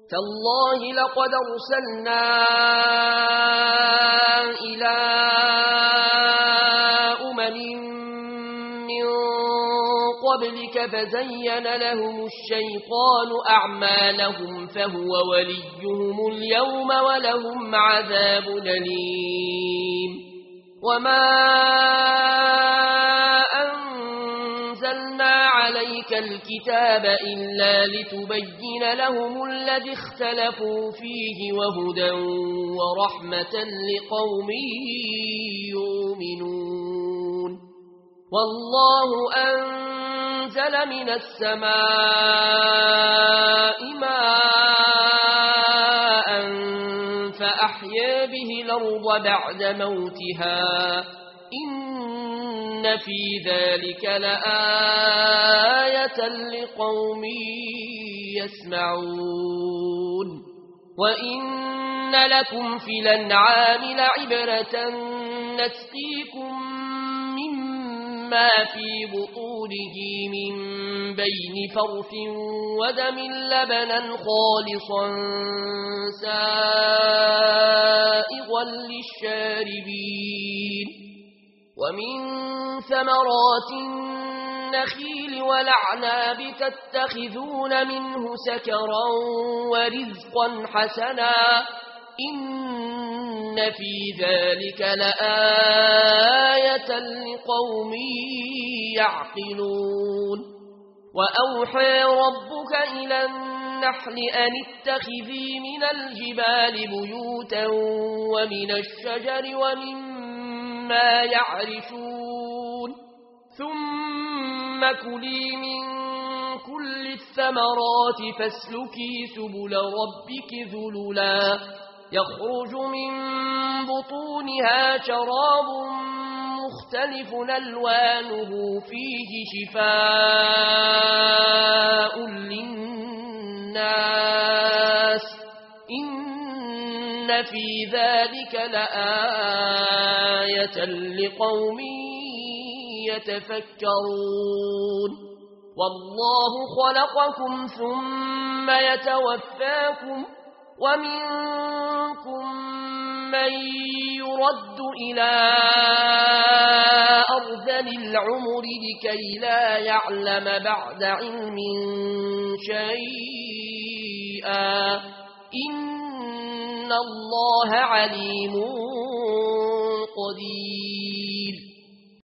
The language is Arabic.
تالله لقد أرسلنا إلى من قبلك فزين لهم الشيطان أعمالهم فهو وليهم اليوم ولهم عذاب أليم وما أنزلنا عليك الكتاب إلا لتبين لهم الذي اختلفوا فيه وهدى ورحمة لقوم يؤمنون والله أنزل من السماء ماء فأحيا به الأرض بعد موتها إن في ذلك لآية لقوم يسمعون وإن لكم في الأنعام لعبرة نسقيكم مما في بطونه من بين فرث ودم لبنا خالصا سائغا للشاربين ومن ثمرات النخيل والأعناب تتخذون منه سكرا ورزقا حسنا إن في ذلك لآية لقوم يعقلون وأوحى ربك إلى النحل أن اتخذي من الجبال بيوتا ومن الشجر ومما يعرشون ثم كلي من كل الثمرات فاسلكي سبل ربك ذللا يخرج من بطونها شراب مختلف ألوانه فيه شفاء للناس إن في ذلك لآية لقوم يتفكرون والله خلقكم ثم يتوفاكم ومنكم من يرد إلى أرذل العمر لكي لا يعلم بعد علم شيئا إن الله عليم قدير